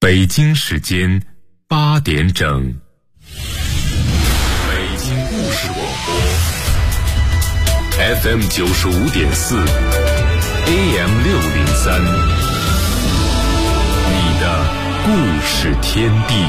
北京时间8点整，北京故事广播 FM 95.4 AM 603，你的故事天地。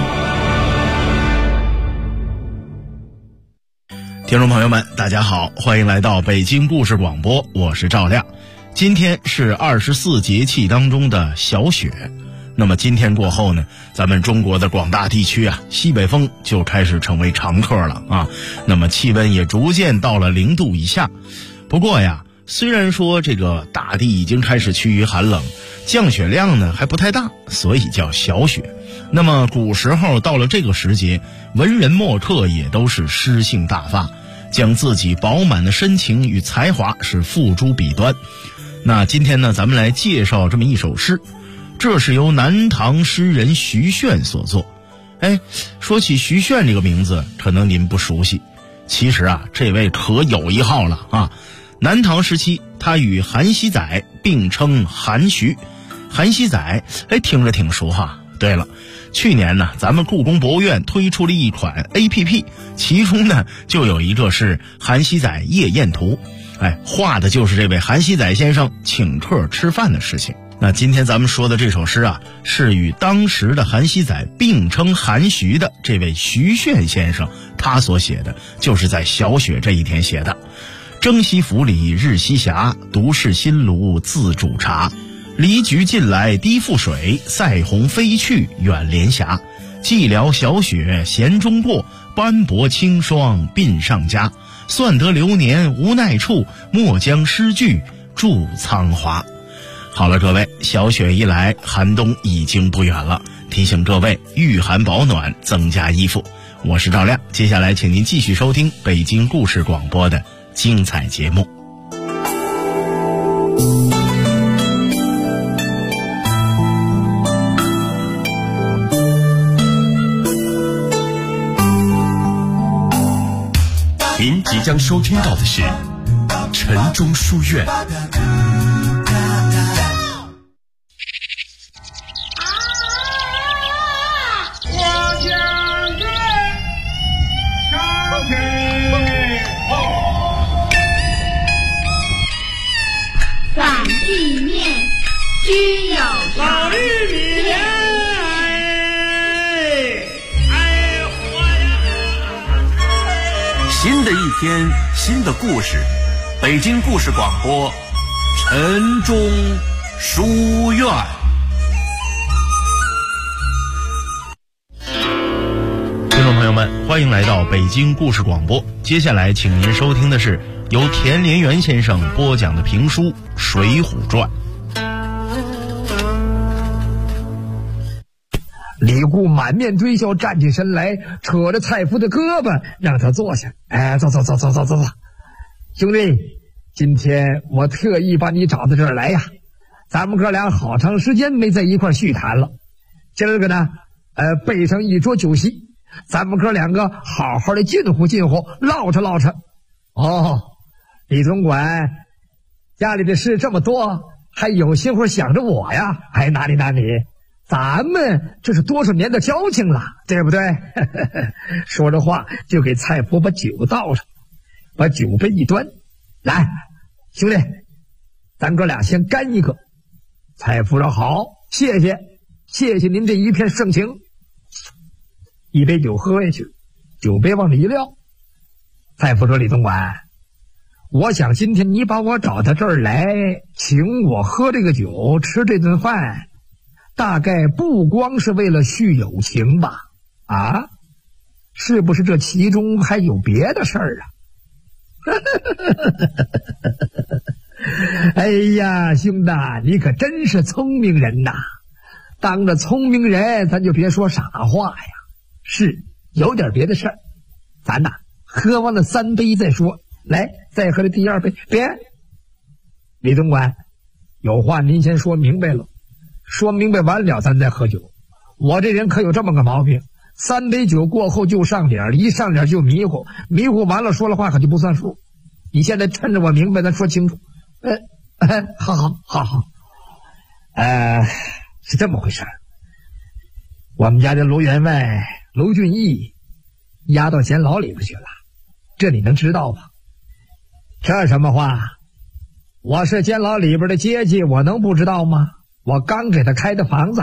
听众朋友们，大家好，欢迎来到北京故事广播，我是赵亮。今天是24节气当中的小雪。那么今天过后呢，咱们中国的广大地区啊，西北风就开始成为常客了啊。那么气温也逐渐到了0度以下。不过呀，虽然说这个大地已经开始趋于寒冷，降雪量呢还不太大，所以叫小雪。那么古时候到了这个时节，文人墨客也都是诗兴大发，将自己饱满的深情与才华是付诸笔端。那今天呢，咱们来介绍这么一首诗，这是由南唐诗人徐铉所作。说起徐铉这个名字，可能您不熟悉，其实啊，这位可有一号了啊！南唐时期，他与韩熙载并称韩徐。韩熙载，听着挺熟哈。对了，去年呢，咱们故宫博物院推出了一款 APP， 其中呢就有一个是韩熙载夜宴图，画的就是这位韩熙载先生请客吃饭的事情。那今天咱们说的这首诗啊，是与当时的韩熙载并称韩徐的这位徐铉先生他所写的，就是在小雪这一天写的。征西府里日西斜，独是新炉自煮茶。离菊近来低覆水，塞鸿飞去远连霞。寂寥小雪弦中过，斑驳清霜鬓上加。算得流年无奈处，莫将诗句著苍华。好了，各位，小雪一来，寒冬已经不远了，提醒各位御寒保暖，增加衣服。我是赵亮，接下来请您继续收听北京故事广播的精彩节目。 您即将收听到的是晨钟书院。 反地面均有老玉米莲， 新的一天，新的故事，北京故事广播，晨钟书院。 听众朋友们，欢迎来到北京故事广播。接下来请您收听的是由田连元先生播讲的评书《水浒传》。 李固满面堆笑，站起身来，扯着蔡福的胳膊，让他坐下。坐，兄弟，今天我特意把你找到这儿来呀。咱们哥俩好长时间没在一块叙谈了，今儿个呢，备上一桌酒席，咱们哥两个好好的近乎近乎，唠扯唠扯。李总管，家里的事这么多，还有心会想着我呀？哪里，咱们这是多少年的交情了，对不对？说着话就给蔡福把酒倒上，把酒杯一端，来，兄弟，咱哥俩先干一个。蔡福说好，谢谢您这一片盛情。一杯酒喝下去，酒杯往里一撂。蔡福说，李总管，我想今天你把我找到这儿来，请我喝这个酒，吃这顿饭，大概不光是为了续友情吧？是不是这其中还有别的事儿啊？哎呀，兄弟，你可真是聪明人呐！当着聪明人，咱就别说傻话呀。是有点别的事儿，咱呐喝完了3杯再说。来，再喝这第2杯。别，李总管，有话您先说明白了，说明白完了咱再喝酒。我这人可有这么个毛病，3杯酒过后就上脸，一上脸就迷糊，迷糊完了说了话可就不算数。你现在趁着我明白，咱说清楚。好，是这么回事儿。 我们家这卢员外卢俊义押到监牢里边去了，这你能知道吗？这什么话？我是监牢里边的阶级，我能不知道吗？我刚给他开的房子。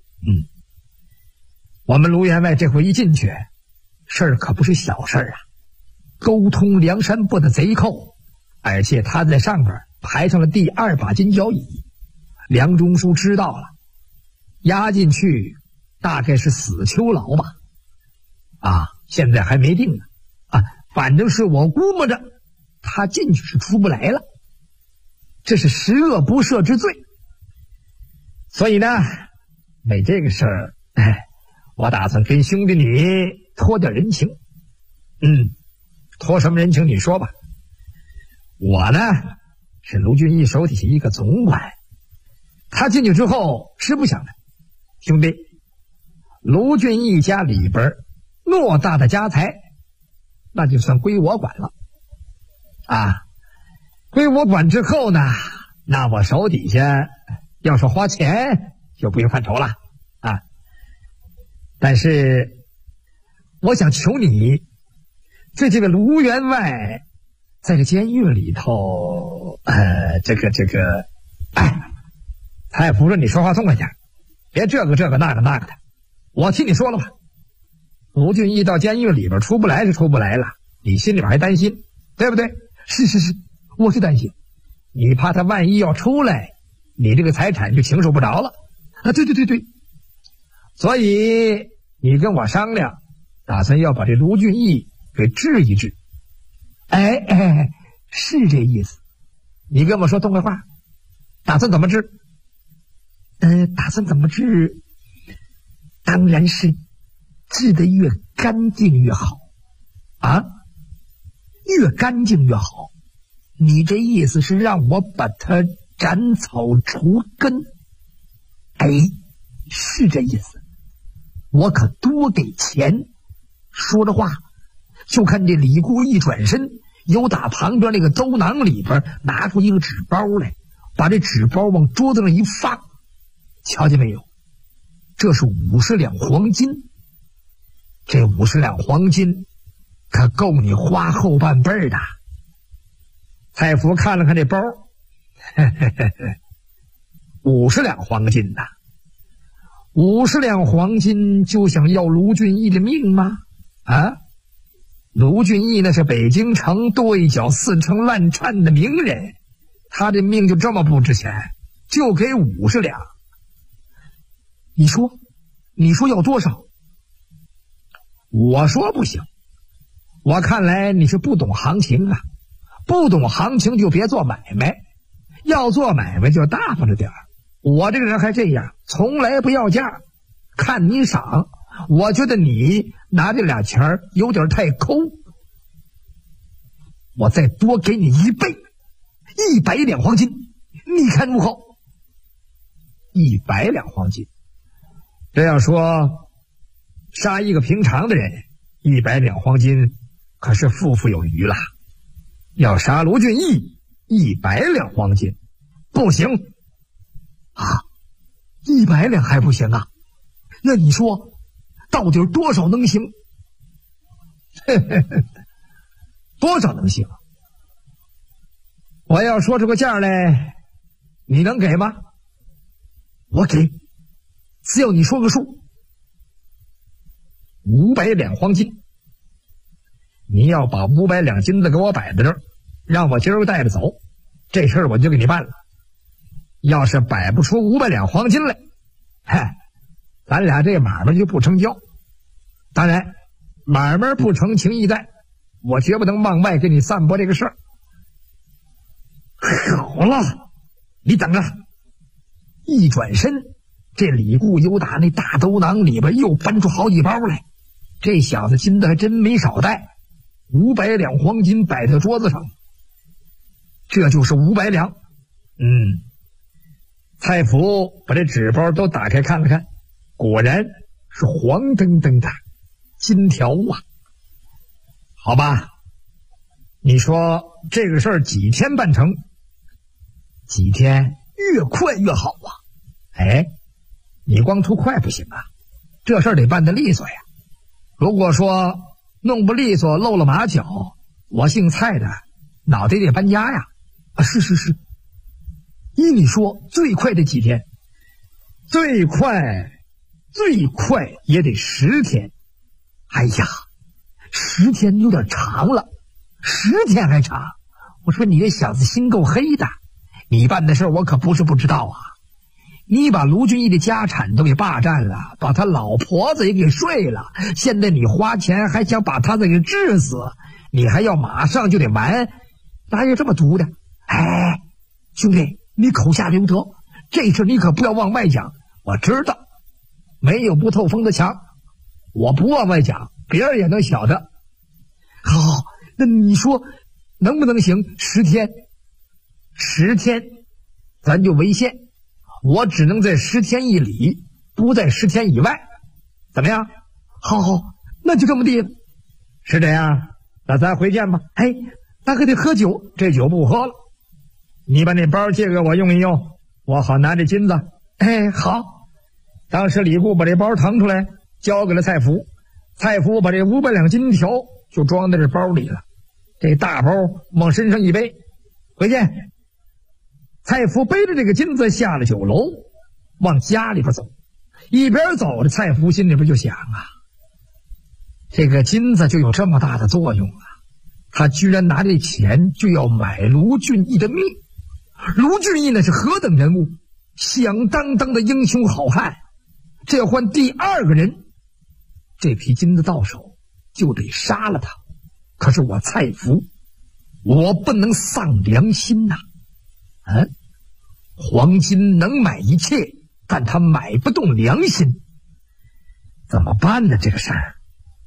我们卢员外这回一进去，事儿可不是小事啊，沟通梁山泊的贼寇，而且他在上边排上了第2把金交椅。梁中书知道了，押进去大概是死囚牢吧，现在还没定呢，反正是我估摸着他进去是出不来了，这是十恶不赦之罪。所以呢，为这个事儿，我打算跟兄弟你托点人情。托什么人情你说吧。我呢是卢俊义手底下一个总管，他进去之后是不想的，兄弟，卢俊义家里边偌大的家财，那就算归我管了归我管之后呢，那我手底下要是花钱就不用犯愁了但是我想求你，对这个卢员外在这监狱里头太服说你说话痛快点，别这个那个的，我替你说了吧。卢俊义到监狱里边出不来是出不来了，你心里边还担心，对不对？是，我是担心，你怕他万一要出来，你这个财产就经受不着了对，所以你跟我商量，打算要把这卢俊义给治一治。是这意思。你跟我说痛快话，打算怎么治？打算怎么治？当然是治得越干净越好越干净越好。你这意思是让我把它斩草除根？是这意思。我可多给钱。说着话，就看这李固一转身，由打旁边那个兜囊里边拿出一个纸包来，把这纸包往桌子上一放，瞧见没有？这是50两黄金。这50两黄金可够你花后半辈的。蔡福看了看这包，50两黄金呐，50两黄金就想要卢俊义的命吗？卢俊义那是北京城跺一脚4成烂颤的名人，他的命就这么不值钱，就给50两。你说要多少？我说不行。我看来你是不懂行情啊，不懂行情就别做买卖，要做买卖就大方着点儿。我这个人还这样，从来不要价，看你赏。我觉得你拿这俩钱有点太抠，我再多给你1倍，100两黄金，你看如何？100两黄金，这要说杀一个平常的人，100两黄金可是富有余了。要杀卢俊义，100两黄金不行100两还不行啊？那你说到底多少能行？多少能行？我要说出个价来，你能给吗？我给，只要你说个数。500两黄金。你要把500两金子给我摆在这儿，让我今儿带着走，这事儿我就给你办了。要是摆不出500两黄金来，咱俩这买卖就不成交。当然，买卖不成情义在，我绝不能往外给你散播这个事儿。好了，你等着。一转身，这李固由打那大兜囊里边又搬出好几包来。这小子金子还真没少带，500两黄金摆在桌子上，这就是500两。蔡福把这纸包都打开看了看，果然是黄澄澄的金条啊。好吧，你说这个事儿几天办成？几天越快越好啊。你光图快不行啊， 这事儿得办得利索呀。如果说弄不利索，露了马脚，我姓蔡的脑袋得搬家呀。是，依你说最快的几天？最快也得10天。哎呀，10天有点长了，10天还长。我说你这小子心够黑的，你办的事我可不是不知道啊。你把卢俊义的家产都给霸占了，把他老婆子也给睡了，现在你花钱还想把他给治死，你还要马上就得完，哪有这么毒的？哎，兄弟，你口下留德，这事你可不要往外讲。我知道，没有不透风的墙，我不往外讲，别人也能晓得。好，那你说能不能行？10天，10天，咱就违宪。我只能在10天以里，不在10天以外，怎么样？好，那就这么地了。是这样，那咱回见吧。哎，那可得喝酒，这酒不喝了。你把那包借给我用一用，我好拿这金子。哎，好。当时李固把这包腾出来，交给了蔡福。蔡福把这500两金条就装在这包里了，这大包往身上一背，回见。蔡福背着这个金子下了酒楼，往家里边走。一边走着，蔡福心里边就想啊，这个金子就有这么大的作用啊！他居然拿这钱就要买卢俊义的命。卢俊义那是何等人物，响当当的英雄好汉，这要换第2个人，这批金子到手就得杀了他。可是我蔡福，我不能丧良心呐！黄金能买一切，但他买不动良心，怎么办呢？这个事儿，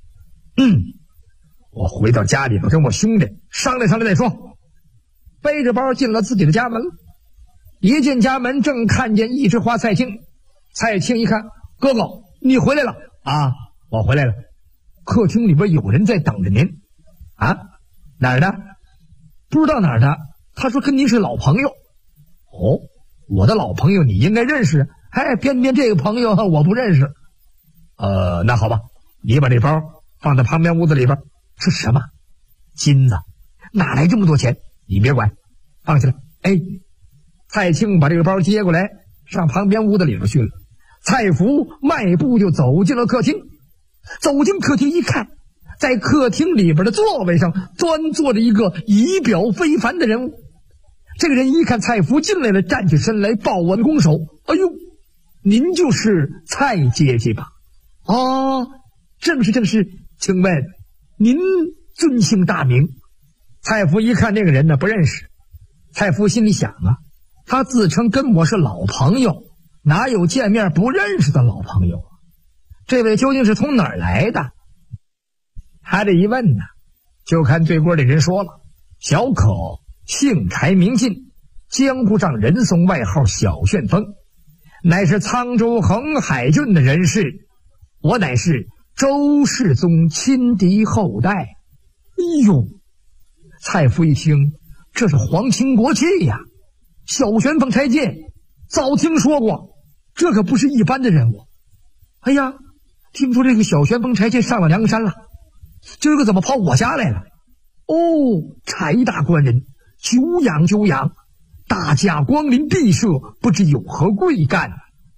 我回到家里头跟我兄弟商量再说。背着包进了自己的家门，一进家门正看见一枝花蔡庆。蔡庆一看，哥哥你回来了啊？我回来了。客厅里边有人在等着您啊？哪儿的？不知道哪儿的。他说跟您是老朋友。哦，我的老朋友你应该认识。哎，偏偏这个朋友我不认识。那好吧，你把这包放在旁边屋子里边。是什么？金子。哪来这么多钱？你别管，放下来。哎，蔡庆把这个包接过来，上旁边屋子里边去了。蔡福迈步就走进了客厅。走进客厅一看，在客厅里边的座位上端坐着一个仪表非凡的人物。这个人一看蔡福进来了，站起身来抱完拱手。哎呦，您就是蔡姐姐吧？哦，正是，请问您尊姓大名？蔡福一看这个人呢，不认识。蔡福心里想啊，他自称跟我是老朋友，哪有见面不认识的老朋友啊？这位究竟是从哪儿来的？他这一问呢，就看对过的人说了，小可姓柴名进，江湖上人送外号小旋风，乃是沧州横海郡的人士，我乃是周世宗亲嫡后代。哎呦，蔡福一听，这是皇亲国戚呀！小旋风柴进早听说过，这可不是一般的人物。哎呀，听说这个小旋风柴进上了梁山了，今儿个怎么跑我家来了？哦，柴大官人，久仰，大驾光临敝社，不知有何贵干？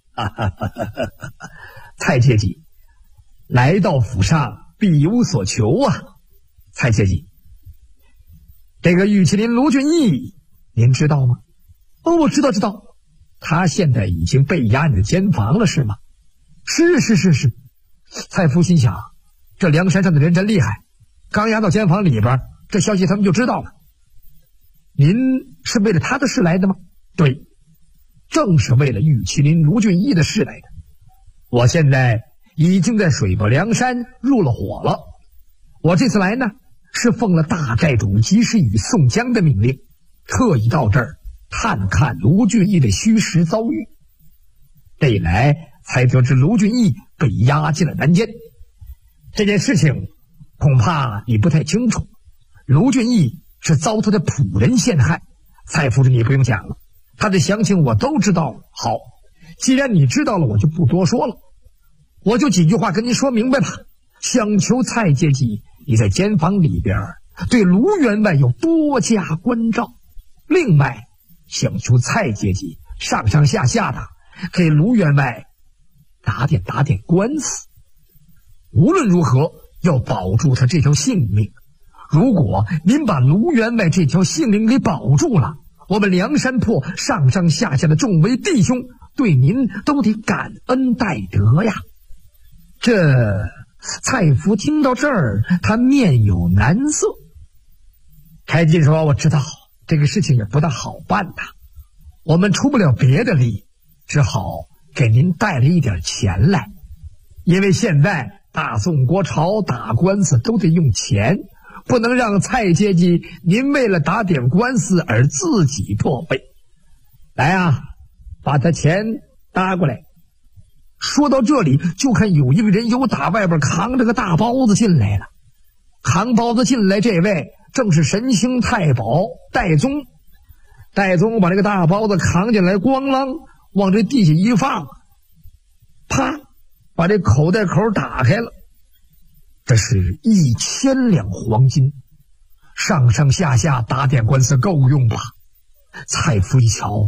蔡姐姐来到府上必有所求啊！蔡姐姐，这个玉麒麟卢俊义您知道吗？哦，我知道，他现在已经被押你的监房了是吗？是。蔡福心想，这梁山上的人真厉害，刚押到监房里边，这消息他们就知道了。您是为了他的事来的吗？对，正是为了玉麒麟卢俊义的事来的。我现在已经在水泊梁山入了伙了。我这次来呢，是奉了大寨主及时雨宋江的命令，特意到这儿探看卢俊义的虚实遭遇。这一来才得知卢俊义被押进了南监。这件事情恐怕你不太清楚，卢俊义是遭他的仆人陷害。蔡夫人你不用讲了，他的详情我都知道了。好，既然你知道了，我就不多说了。 我就几句话跟您说明白吧。想求蔡阶级，你在监房里边对卢员外有多加关照。另外，想求蔡阶级上上下下的给卢员外打点官司。无论如何，要保住他这条性命。如果您把卢员外这条性命给保住了，我们梁山泊上上下下的众位弟兄对您都得感恩戴德呀。这蔡福听到这儿，他面有难色。开进说：“我知道这个事情也不大好办呐，我们出不了别的力，只好给您带了一点钱来。因为现在大宋国朝打官司都得用钱，不能让蔡阶级您为了打点官司而自己破费。来啊，把他钱搭过来。”说到这里，就看有一个人由打外边扛着个大包子进来了。扛包子进来这位正是神行太保戴宗。戴宗把这个大包子扛进来，咣啷往这地下一放，啪，把这口袋口打开了。这是1000两黄金，上上下下打点官司够用吧？蔡福一瞧，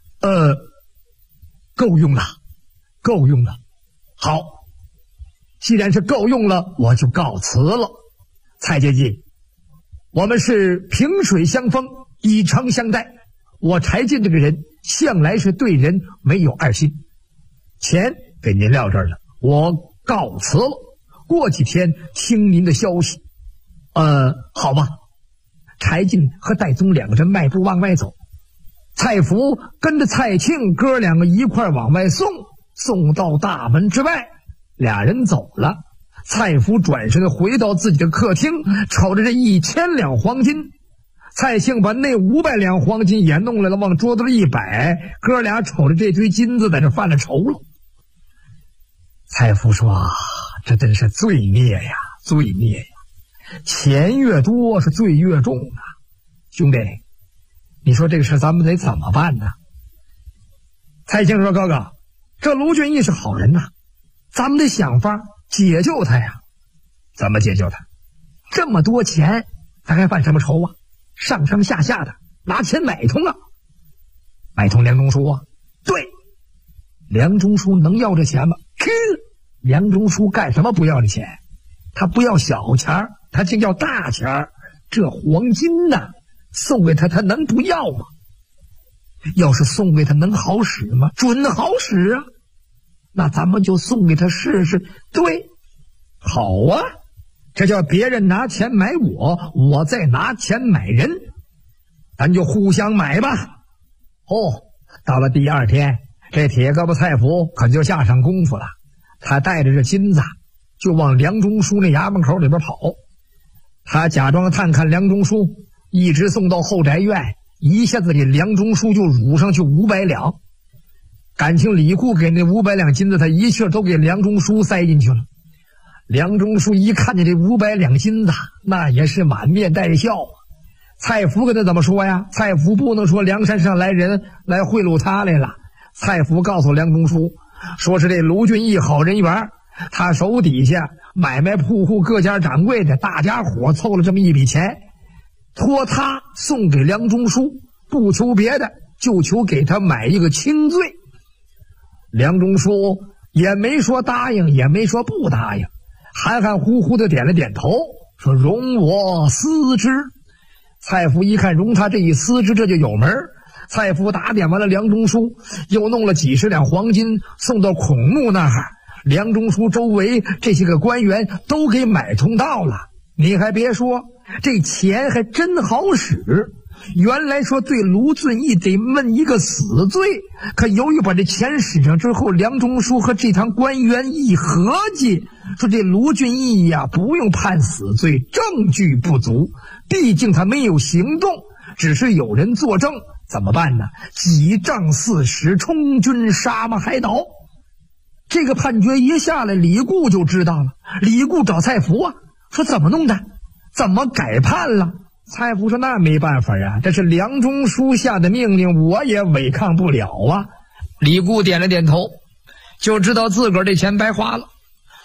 够用了。好，既然是够用了，我就告辞了。蔡阶级，我们是萍水相逢，以诚相待。我柴进这个人向来是对人没有二心。钱给您撂这儿了，我告辞了。过几天听您的消息。好吧。柴进和戴宗两个人迈步往外走，蔡福跟着蔡庆哥两个一块往外送到大门之外，俩人走了。蔡福转身回到自己的客厅，瞅着这1000两黄金。蔡庆把那500两黄金也弄来了，往桌子里一摆，哥俩瞅着这堆金子在这犯了愁了。蔡福说：“这真是罪孽呀，罪孽呀！钱越多是罪越重啊！兄弟，你说这个事咱们得怎么办呢？”蔡庆说：“哥哥，这卢俊义是好人呐，咱们得想法解救他呀。怎么解救他？这么多钱，他还犯什么愁啊？上上下下的拿钱买通啊！买通梁中书啊？对，梁中书能要这钱吗？梁中书干什么不要这钱？他不要小钱，他就要大钱。这黄金呢，送给他，他能不要吗？要是送给他能好使吗？准好使啊！那咱们就送给他试试。对，好啊，这叫别人拿钱买我，我再拿钱买人，咱就互相买吧。到了第二天，这铁胳膊蔡福可就下上功夫了。他带着这金子就往梁中书那衙门口里边跑。他假装探看梁中书，一直送到后宅院，一下子给梁中书就掳上去500两。感情李固给那500两金子，他一气都给梁中书塞进去了。梁中书一看见这500两金子，那也是满面带笑啊。蔡福跟他怎么说呀？蔡福不能说梁山上来人来贿赂他来了。蔡福告诉梁中书，说是这卢俊义好人缘，他手底下买卖铺户各家掌柜的，大家伙凑了这么一笔钱，托他送给梁中书，不求别的，就求给他买一个轻罪。梁中书也没说答应，也没说不答应，含含糊糊的点了点头，说容我思之。蔡福一看容他这一思之，这就有门。蔡福打点完了梁中书，又弄了几10两黄金送到孔目那儿，梁中书周围这些个官员都给买通到了。你还别说，这钱还真好使。原来说对卢俊义得问一个死罪，可由于把这钱使上之后，梁中书和这堂官员一合计，说这卢俊义呀不用判死罪，证据不足，毕竟他没有行动，只是有人作证，怎么办呢？几仗4十，充军杀马海岛。这个判决一下来，李固就知道了。李固找蔡福啊，说怎么弄的，怎么改判了？蔡福说那没办法啊，这是梁中书下的命令，我也违抗不了啊。李固点了点头，就知道自个儿这钱白花了。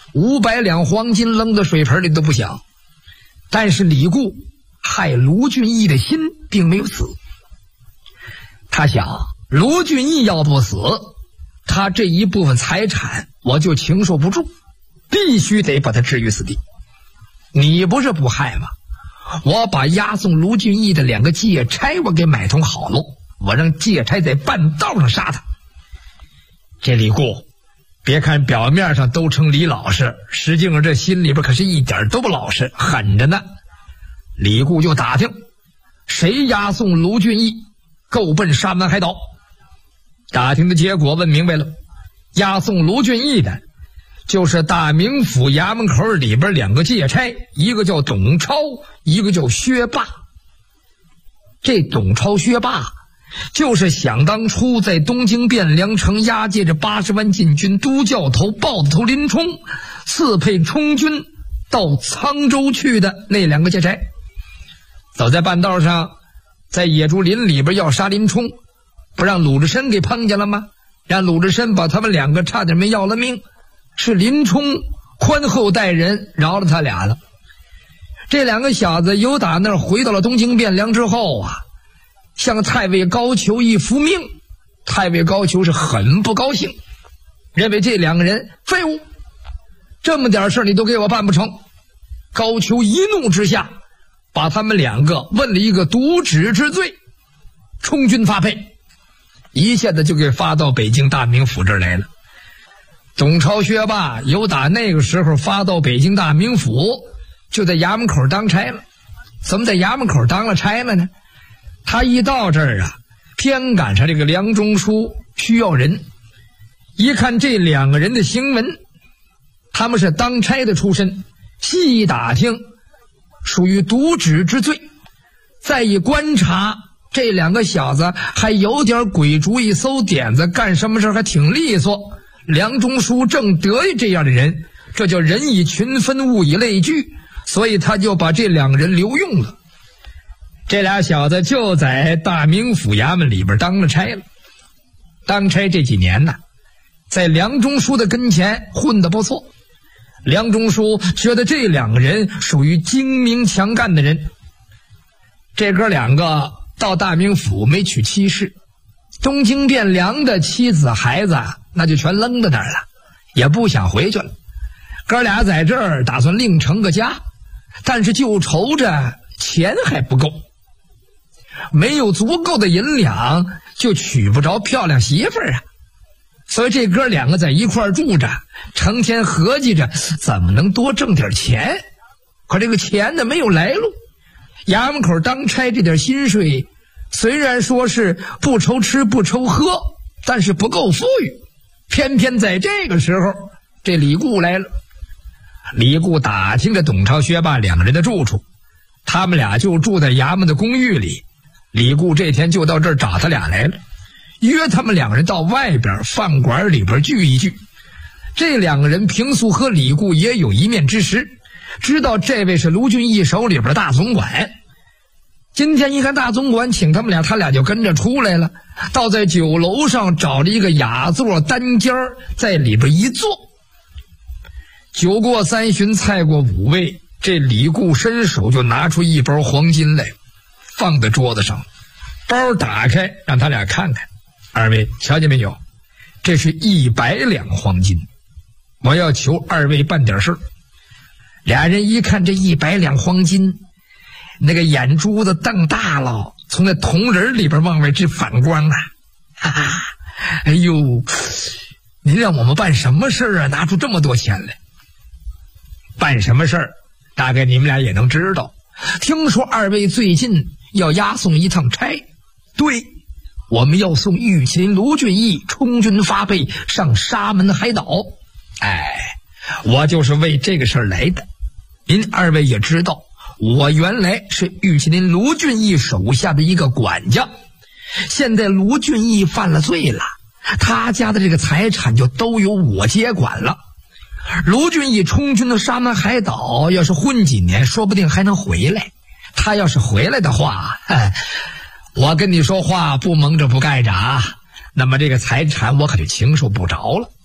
500两黄金扔到水盆里都不想。但是李固害卢俊义的心并没有死。他想，卢俊义要不死，他这一部分财产我就承受不住，必须得把他置于死地。你不是不害吗？我把押送卢俊义的2个借差我给买通好了，我让借差在半道上杀他。这李固别看表面上都称李老实，实际上这心里边可是一点都不老实，狠着呢。李固就打听谁押送卢俊义够奔沙门海岛，打听的结果问明白了，押送卢俊义的就是大名府衙门口里边2个借差，一个叫董超，一个叫薛霸。这董超、薛霸就是想当初在东京汴梁城押解着80万禁军都教头豹子头林冲刺配充军到沧州去的那2个借差。走在半道上，在野猪林里边要杀林冲，不让鲁智深给碰见了吗？让鲁智深把他们2个差点没要了命，是林冲宽厚待人，饶了他俩了。这2个小子由打那儿回到了东京汴梁之后啊，向太尉高俅一复命。太尉高俅是很不高兴，认为这2个人废物，这么点事你都给我办不成。高俅一怒之下，把他们2个问了一个渎职之罪，充军发配，一下子就给发到北京大名府这儿来了。董超、薛霸由打那个时候发到北京大名府，就在衙门口当差了。怎么在衙门口当了差了呢？他一到这儿啊，偏赶上这个梁中书需要人，一看这2个人的行文，他们是当差的出身，细一打听属于渎职之罪，再一观察，这2个小子还有点鬼主意馊点子，干什么事还挺利索。梁中书正得意这样的人，这叫人以群分，物以类聚，所以他就把这2个人留用了。这俩小子就在大名府衙门里边当了差了。当差这几年呢，在梁中书的跟前混得不错。梁中书觉得这2个人属于精明强干的人。这哥2个到大名府没娶妻室，东京汴梁的妻子孩子那就全扔在那儿了，也不想回去了。哥俩在这儿打算另成个家，但是就愁着钱还不够，没有足够的银两，就娶不着漂亮媳妇儿啊。所以这哥2个在一块儿住着，成天合计着怎么能多挣点钱。可这个钱呢没有来路，衙门口当差这点薪水虽然说是不愁吃不愁喝，但是不够富裕。偏偏在这个时候，这李固来了。李固打听着董超、薛霸2个人的住处，他们俩就住在衙门的公寓里。李固这天就到这儿找他俩来了，约他们2个人到外边饭馆里边聚一聚。这2个人平素和李固也有一面之识，知道这位是卢俊义手里边的大总管。今天一看大总管请他们俩，他俩就跟着出来了，倒在酒楼上找了一个雅座单间在里边一坐。酒过3巡，菜过5味，这李固伸手就拿出一包黄金来，放在桌子上，包打开让他俩看看。2位瞧见没有，这是100两黄金，我要求2位办点事。俩人一看这100两黄金，那个眼珠子瞪大了，从那铜人里边往外直反光啊！哈哈，哎呦，您让我们办什么事啊？拿出这么多钱来？办什么事儿？大概你们俩也能知道。听说2位最近要押送一趟差，对，我们要送玉麒麟卢俊义充军发配上沙门海岛。我就是为这个事儿来的。您2位也知道，我原来是玉麒麟卢俊义手下的一个管家，现在卢俊义犯了罪了，他家的这个财产就都由我接管了。卢俊义充军的沙门海岛，要是混几年，说不定还能回来。他要是回来的话，我跟你说话不蒙着不盖着啊，那么这个财产我可就承受不着了。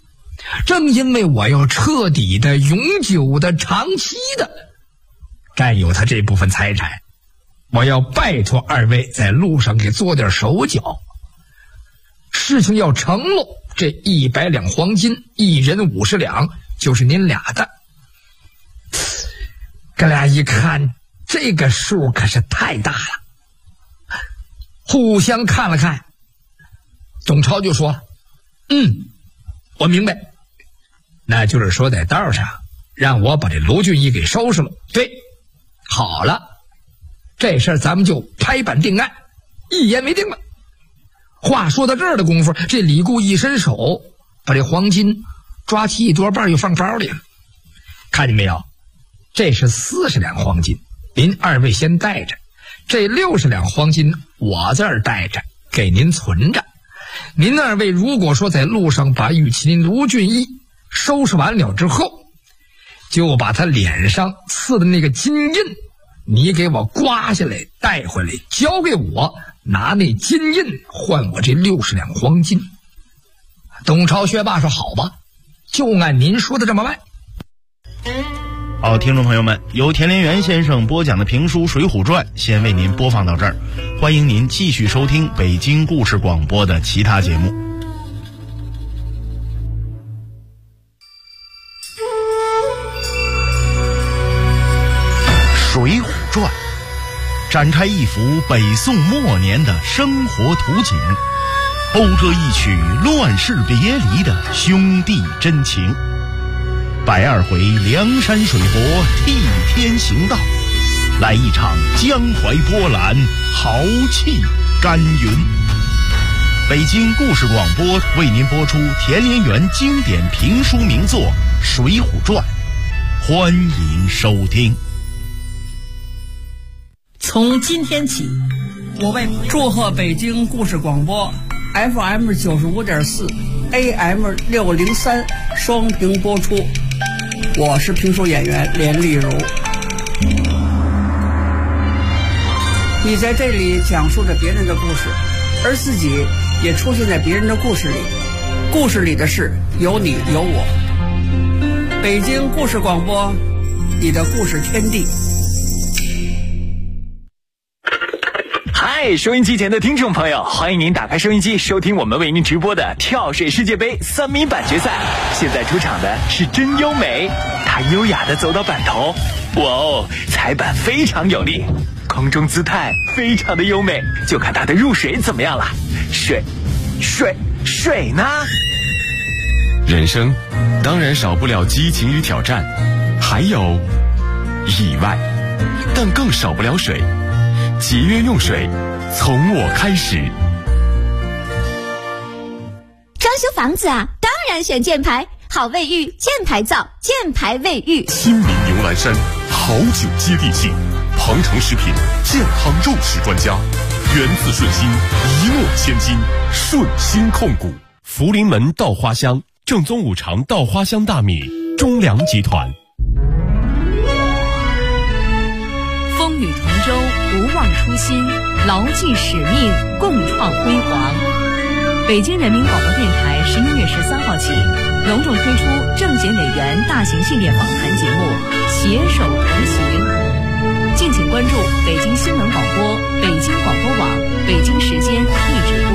正因为我要彻底的、永久的、长期的占有他这部分财产，我要拜托二位在路上给做点手脚。事情要成了，这100两黄金，1人50两，就是您俩的。哥俩一看，这个数可是太大了，互相看了看。董超就说：“我明白，那就是说在道上让我把这卢俊义给收拾了。对，好了，这事儿咱们就拍板定案，一言为定了。”话说到这儿的功夫，这李固一伸手，把这黄金抓起1多半又放包里了。看见没有？这是40两黄金，您二位先带着。这60两黄金我这儿带着，给您存着。您二位如果说在路上把玉麒麟卢俊义收拾完了之后，就把他脸上刺的那个金印，你给我刮下来带回来，交给我，拿那金印换我这60两黄金。董超学霸说：“好吧，就按您说的这么办。” 好，听众朋友们，由田连元先生播讲的评书《水浒传》先为您播放到这儿，欢迎您继续收听北京故事广播的其他节目。《水浒传》展开一幅北宋末年的生活图景，勾勒一曲乱世别离的兄弟真情。120回梁山水泊替天行道，来一场江淮波澜，豪气干云。北京故事广播为您播出田连元经典评书名作《水浒传》，欢迎收听。 从今天起，我为祝贺北京故事广播 FM 95.4 AM 603双屏播出。我是评书演员连丽如。你在这里讲述着别人的故事，而自己也出现在别人的故事里，故事里的事有你有我。北京故事广播，你的故事天地。 嗨，收音机前的听众朋友，欢迎您打开收音机收听我们为您直播的跳水世界杯3米板决赛。现在出场的是真优美，她优雅地走到板头，哇哦，踩板非常有力，空中姿态非常的优美，就看她的入水怎么样了。水呢？ 人生当然少不了激情与挑战，还有意外，但更少不了水。节约用水，从我开始。 装修房子啊，当然选箭牌，好卫浴，箭牌造，箭牌卫浴。 亲民牛栏山，好酒接地气，鹏程食品健康肉食专家，源自顺心，一诺千金，顺心控股。福临门稻花香，正宗五常稻花香大米，中粮集团。 风雨同舟，不忘初心，牢记使命，共创辉煌。北京人民广播电台11月13号起，隆重推出政协委员大型系列访谈节目《携手同行》，敬请关注北京新闻广播、北京广播网、北京时间一直播。